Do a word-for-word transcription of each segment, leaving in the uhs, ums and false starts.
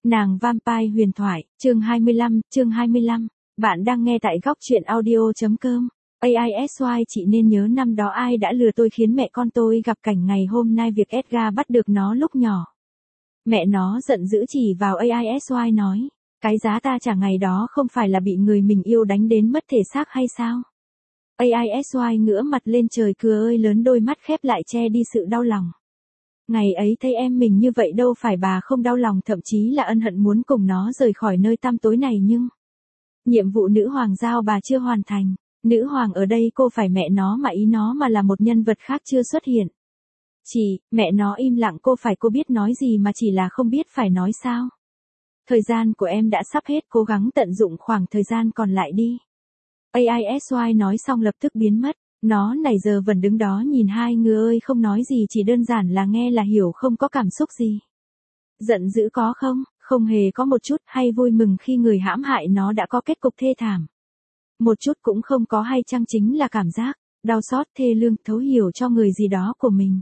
Nàng Vampire huyền thoại, chương hai mươi lăm, chương hai mươi lăm. Bạn đang nghe tại góc truyện audio.com. a i ét y chị nên nhớ năm đó ai đã lừa tôi khiến mẹ con tôi gặp cảnh ngày hôm nay việc Edgar bắt được nó lúc nhỏ. Mẹ nó giận dữ chỉ vào a i ét y nói, cái giá ta trả ngày đó không phải là bị người mình yêu đánh đến mất thể xác hay sao? a i ét y ngửa mặt lên trời cười ơi lớn, đôi mắt khép lại che đi sự đau lòng. Ngày ấy thấy em mình như vậy đâu phải bà không đau lòng, thậm chí là ân hận muốn cùng nó rời khỏi nơi tăm tối này, nhưng nhiệm vụ nữ hoàng giao bà chưa hoàn thành. Nữ hoàng ở đây cô phải mẹ nó mà ý nó mà là một nhân vật khác chưa xuất hiện. Chỉ, mẹ nó im lặng, cô phải cô biết nói gì mà chỉ là không biết phải nói sao. Thời gian của em đã sắp hết, cố gắng tận dụng khoảng thời gian còn lại đi. a i ét y nói xong lập tức biến mất. Nó nãy giờ vẫn đứng đó nhìn hai người ơi không nói gì, chỉ đơn giản là nghe là hiểu, không có cảm xúc gì. Giận dữ có không? Không hề có một chút. Hay vui mừng khi người hãm hại nó đã có kết cục thê thảm? Một chút cũng không có. Hay chăng chính là cảm giác đau xót, thê lương, thấu hiểu cho người gì đó của mình?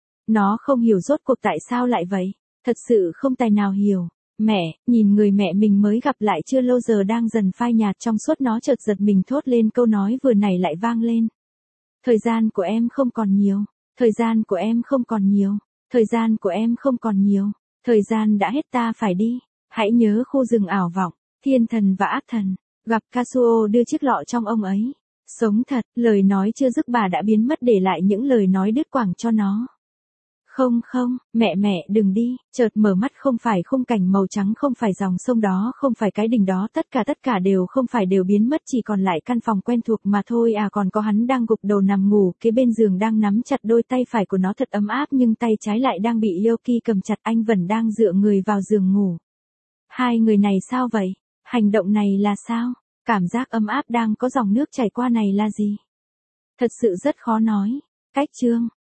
Nó không hiểu rốt cuộc tại sao lại vậy. Thật sự không tài nào hiểu. Mẹ, nhìn người mẹ mình mới gặp lại chưa lâu giờ đang dần phai nhạt trong suốt, nó chợt giật mình thốt lên câu nói vừa nãy lại vang lên. Thời gian của em không còn nhiều. Thời gian của em không còn nhiều. Thời gian của em không còn nhiều. Thời gian đã hết, ta phải đi. Hãy nhớ khu rừng ảo vọng, thiên thần và ác thần. Gặp Kazuo đưa chiếc lọ trong ông ấy. Sống thật, lời nói chưa dứt bà đã biến mất để lại những lời nói đứt quãng cho nó. Không không, mẹ mẹ đừng đi. Chợt mở mắt, không phải khung cảnh màu trắng, không phải dòng sông đó, không phải cái đỉnh đó, tất cả tất cả đều không phải, đều biến mất, chỉ còn lại căn phòng quen thuộc mà thôi. À còn có hắn đang gục đầu nằm ngủ kế bên giường, đang nắm chặt đôi tay phải của nó thật ấm áp, nhưng tay trái lại đang bị Yoki cầm chặt. Anh vẫn đang dựa người vào giường ngủ. Hai người này sao vậy? Hành động này là sao? Cảm giác ấm áp đang có dòng nước chảy qua này là gì? Thật sự rất khó nói. Cách chương